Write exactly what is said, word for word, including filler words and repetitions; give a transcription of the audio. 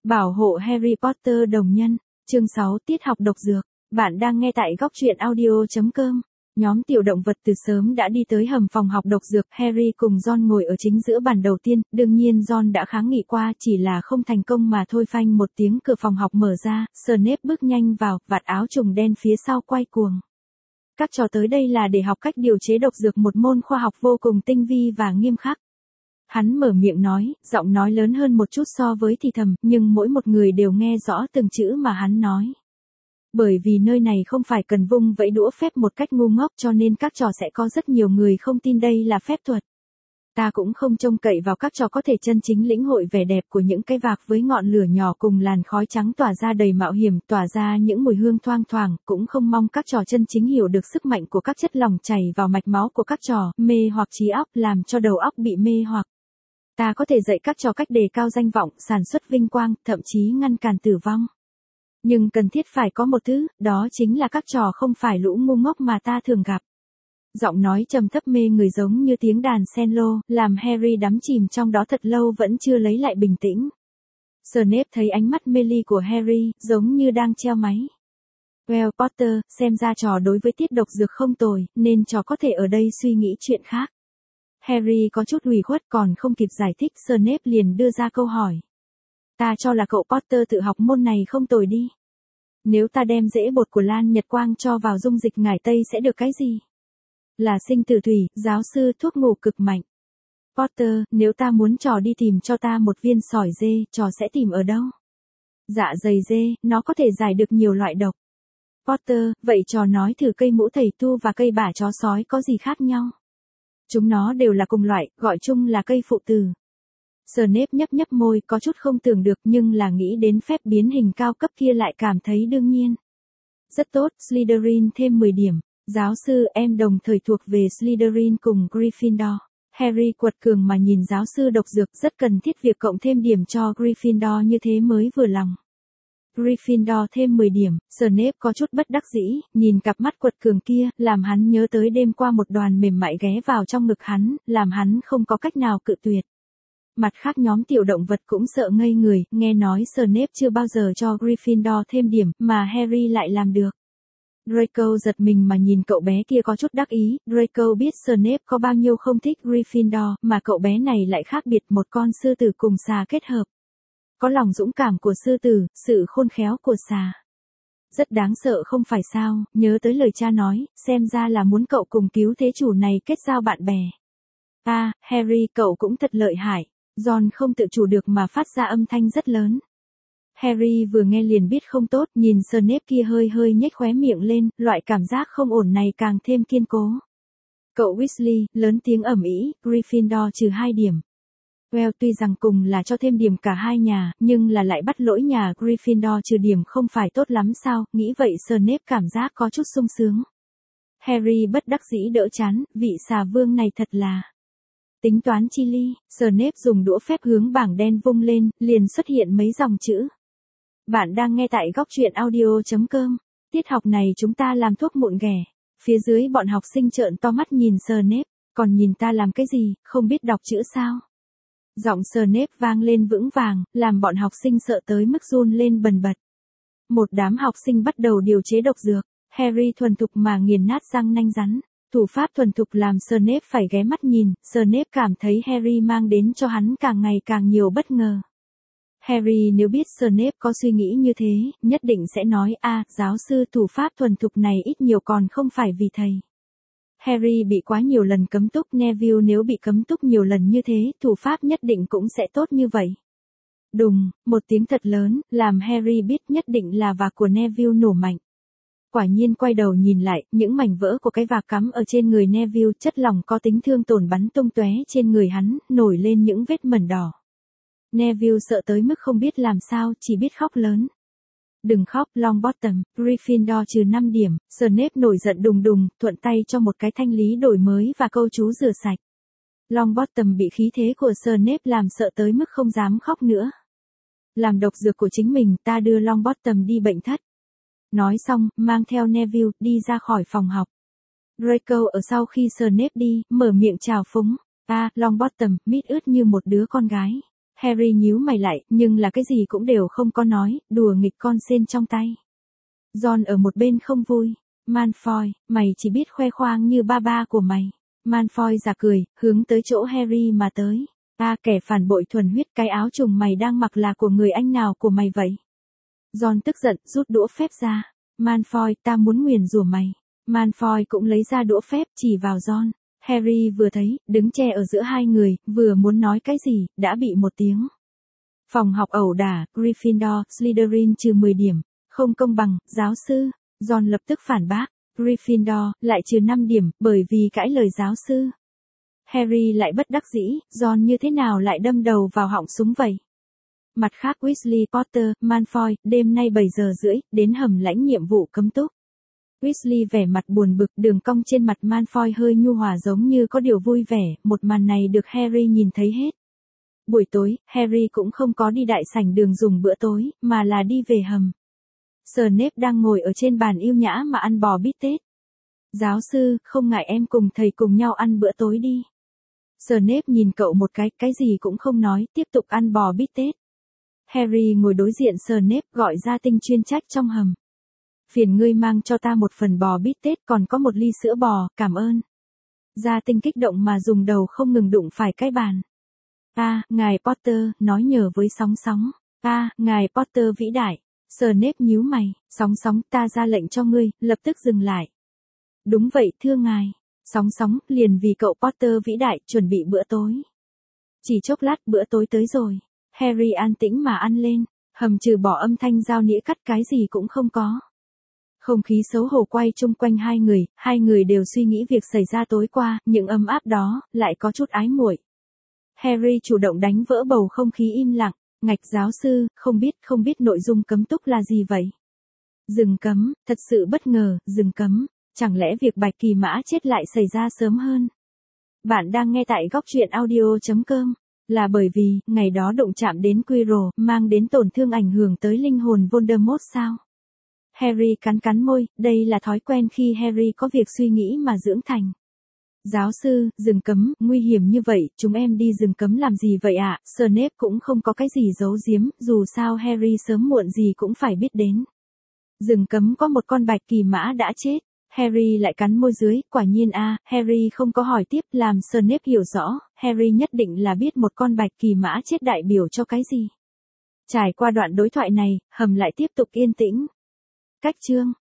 Bảo hộ Harry Potter đồng nhân. Chương sáu Tiết học độc dược. Bạn đang nghe tại góc truyện audio chấm com. Nhóm tiểu động vật từ sớm đã đi tới hầm phòng học độc dược. Harry cùng Ron ngồi ở chính giữa bàn đầu tiên. Đương nhiên Ron đã kháng nghị qua, chỉ là không thành công mà thôi. Phanh một tiếng, cửa phòng học mở ra. Snape bước nhanh vào, vạt áo trùng đen phía sau quay cuồng. Các trò tới đây là để học cách điều chế độc dược, một môn khoa học vô cùng tinh vi và nghiêm khắc. Hắn mở miệng nói, giọng nói lớn hơn một chút so với thì thầm, nhưng mỗi một người đều nghe rõ từng chữ mà hắn nói. Bởi vì nơi này không phải cần vung vẫy đũa phép một cách ngu ngốc, cho nên các trò sẽ có rất nhiều người không tin đây là phép thuật. Ta cũng không trông cậy vào các trò có thể chân chính lĩnh hội vẻ đẹp của những cái vạc với ngọn lửa nhỏ cùng làn khói trắng tỏa ra đầy mạo hiểm, tỏa ra những mùi hương thoang thoảng, cũng không mong các trò chân chính hiểu được sức mạnh của các chất lỏng chảy vào mạch máu của các trò, mê hoặc trí óc, làm cho đầu óc bị mê hoặc. Ta có thể dạy các trò cách đề cao danh vọng, sản xuất vinh quang, thậm chí ngăn cản tử vong. Nhưng cần thiết phải có một thứ, đó chính là các trò không phải lũ ngu ngốc mà ta thường gặp. Giọng nói trầm thấp mê người giống như tiếng đàn cello, làm Harry đắm chìm trong đó thật lâu vẫn chưa lấy lại bình tĩnh. Snape thấy ánh mắt mê ly của Harry, giống như đang treo máy. Well, Potter, xem ra trò đối với tiết độc dược không tồi, nên trò có thể ở đây suy nghĩ chuyện khác. Harry có chút ủy khuất, còn không kịp giải thích, Snape liền đưa ra câu hỏi. Ta cho là cậu Potter tự học môn này không tồi đi. Nếu ta đem rễ bột của Lan Nhật Quang cho vào dung dịch ngải tây sẽ được cái gì? Là sinh tử thủy, giáo sư thuốc ngủ cực mạnh. Potter, nếu ta muốn trò đi tìm cho ta một viên sỏi dê, trò sẽ tìm ở đâu? Dạ dày dê, nó có thể giải được nhiều loại độc. Potter, vậy trò nói thử cây mũ thầy tu và cây bả chó sói có gì khác nhau? Chúng nó đều là cùng loại, gọi chung là cây phụ tử. Snape nhấp nhấp môi, có chút không tưởng được, nhưng là nghĩ đến phép biến hình cao cấp kia lại cảm thấy đương nhiên. Rất tốt, Slytherin thêm mười điểm. Giáo sư, em đồng thời thuộc về Slytherin cùng Gryffindor. Harry quật cường mà nhìn giáo sư độc dược, rất cần thiết việc cộng thêm điểm cho Gryffindor như thế mới vừa lòng. Gryffindor thêm mười điểm, Snape có chút bất đắc dĩ, nhìn cặp mắt quật cường kia, làm hắn nhớ tới đêm qua một đoàn mềm mại ghé vào trong ngực hắn, làm hắn không có cách nào cự tuyệt. Mặt khác nhóm tiểu động vật cũng sợ ngây người, nghe nói Snape chưa bao giờ cho Gryffindor thêm điểm, mà Harry lại làm được. Draco giật mình mà nhìn cậu bé kia có chút đắc ý, Draco biết Snape có bao nhiêu không thích Gryffindor, mà cậu bé này lại khác biệt, một con sư tử cùng xà kết hợp. Có lòng dũng cảm của sư tử, sự khôn khéo của xà. Rất đáng sợ không phải sao, nhớ tới lời cha nói, xem ra là muốn cậu cùng cứu thế chủ này kết giao bạn bè. À, Harry, cậu cũng thật lợi hại. Ron không tự chủ được mà phát ra âm thanh rất lớn. Harry vừa nghe liền biết không tốt, nhìn Snape kia hơi hơi nhếch khóe miệng lên, loại cảm giác không ổn này càng thêm kiên cố. Cậu Weasley, lớn tiếng ầm ĩ, Gryffindor trừ hai điểm. Well, tuy rằng cùng là cho thêm điểm cả hai nhà, nhưng là lại bắt lỗi nhà Gryffindor trừ điểm không phải tốt lắm sao, nghĩ vậy Snape cảm giác có chút sung sướng. Harry bất đắc dĩ đỡ chán, vị xà vương này thật là... Tính toán chi ly, Snape dùng đũa phép hướng bảng đen vung lên, liền xuất hiện mấy dòng chữ. Bạn đang nghe tại góc truyện audio chấm com. Tiết học này chúng ta làm thuốc mụn ghẻ. Phía dưới bọn học sinh trợn to mắt nhìn Snape, còn nhìn ta làm cái gì, không biết đọc chữ sao? Giọng Snape vang lên vững vàng, làm bọn học sinh sợ tới mức run lên bần bật. Một đám học sinh bắt đầu điều chế độc dược, Harry thuần thục mà nghiền nát răng nanh rắn. Thủ pháp thuần thục làm Snape phải ghé mắt nhìn, Snape cảm thấy Harry mang đến cho hắn càng ngày càng nhiều bất ngờ. Harry nếu biết Snape có suy nghĩ như thế, nhất định sẽ nói a, giáo sư thủ pháp thuần thục này ít nhiều còn không phải vì thầy. Harry bị quá nhiều lần cấm túc, Neville nếu bị cấm túc nhiều lần như thế, thủ pháp nhất định cũng sẽ tốt như vậy. Đùng, một tiếng thật lớn, làm Harry biết nhất định là vạc của Neville nổ mạnh. Quả nhiên quay đầu nhìn lại, những mảnh vỡ của cái vạc cắm ở trên người Neville, chất lỏng có tính thương tổn bắn tung tóe trên người hắn, nổi lên những vết mẩn đỏ. Neville sợ tới mức không biết làm sao, chỉ biết khóc lớn. Đừng khóc, Longbottom, Gryffindor trừ năm điểm, Snape nổi giận đùng đùng, thuận tay cho một cái thanh lý đổi mới và câu chú rửa sạch. Longbottom bị khí thế của Snape làm sợ tới mức không dám khóc nữa. Làm độc dược của chính mình, ta đưa Longbottom đi bệnh thất. Nói xong, mang theo Neville, đi ra khỏi phòng học. Draco ở sau khi Snape đi, mở miệng chào phúng. À, Longbottom, mít ướt như một đứa con gái. Harry nhíu mày lại, nhưng là cái gì cũng đều không có nói, đùa nghịch con sên trong tay. Ron ở một bên không vui. Malfoy, mày chỉ biết khoe khoang như ba ba của mày. Malfoy già cười, hướng tới chỗ Harry mà tới. Ta kẻ phản bội thuần huyết, cái áo trùng mày đang mặc là của người anh nào của mày vậy? Ron tức giận, rút đũa phép ra. Malfoy, ta muốn nguyền rủa mày. Malfoy cũng lấy ra đũa phép chỉ vào Ron. Harry vừa thấy, đứng che ở giữa hai người, vừa muốn nói cái gì, đã bị một tiếng. Phòng học ẩu đả, Gryffindor, Slytherin trừ mười điểm. Không công bằng, giáo sư. Ron lập tức phản bác. Gryffindor, lại trừ năm điểm, bởi vì cãi lời giáo sư. Harry lại bất đắc dĩ, Ron như thế nào lại đâm đầu vào họng súng vậy? Mặt khác Weasley, Potter, Malfoy, đêm nay bảy giờ rưỡi, đến hầm lãnh nhiệm vụ cấm túc. Weasley vẻ mặt buồn bực, đường cong trên mặt Malfoy hơi nhu hòa giống như có điều vui vẻ, một màn này được Harry nhìn thấy hết. Buổi tối, Harry cũng không có đi đại sảnh đường dùng bữa tối, mà là đi về hầm. Snape đang ngồi ở trên bàn yêu nhã mà ăn bò bít tết. Giáo sư, không ngại em cùng thầy cùng nhau ăn bữa tối đi. Snape nhìn cậu một cái, cái gì cũng không nói, tiếp tục ăn bò bít tết. Harry ngồi đối diện Snape, gọi Gia Tinh chuyên trách trong hầm. Phiền ngươi mang cho ta một phần bò bít tết, còn có một ly sữa bò, cảm ơn. Gia Tinh kích động mà dùng đầu không ngừng đụng phải cái bàn. A, ngài Potter, nói nhờ với Sóng Sóng. A, ngài Potter vĩ đại. Snape nhíu mày, Sóng Sóng, ta ra lệnh cho ngươi, lập tức dừng lại. Đúng vậy, thưa ngài. Sóng Sóng, liền vì cậu Potter vĩ đại, chuẩn bị bữa tối. Chỉ chốc lát bữa tối tới rồi. Harry an tĩnh mà ăn lên, hầm trừ bỏ âm thanh dao nĩa cắt cái gì cũng không có. Không khí xấu hổ quay chung quanh hai người, hai người đều suy nghĩ việc xảy ra tối qua, những ấm áp đó, lại có chút ái muội. Harry chủ động đánh vỡ bầu không khí im lặng, ngạch giáo sư, không biết, không biết nội dung cấm túc là gì vậy? Rừng cấm, thật sự bất ngờ, rừng cấm, chẳng lẽ việc Bạch Kỳ Mã chết lại xảy ra sớm hơn? Bạn đang nghe tại góc truyện audio chấm com. Là bởi vì, ngày đó đụng chạm đến Quirrell, mang đến tổn thương ảnh hưởng tới linh hồn Voldemort sao? Harry cắn cắn môi, đây là thói quen khi Harry có việc suy nghĩ mà dưỡng thành. Giáo sư, rừng cấm, nguy hiểm như vậy, chúng em đi rừng cấm làm gì vậy ạ? À? Snape cũng không có cái gì giấu giếm, dù sao Harry sớm muộn gì cũng phải biết đến. Rừng cấm có một con Bạch Kỳ Mã đã chết. Harry lại cắn môi dưới, quả nhiên a, à, Harry không có hỏi tiếp, làm Snape hiểu rõ, Harry nhất định là biết một con Bạch Kỳ Mã chết đại biểu cho cái gì. Trải qua đoạn đối thoại này, hầm lại tiếp tục yên tĩnh. Cách chương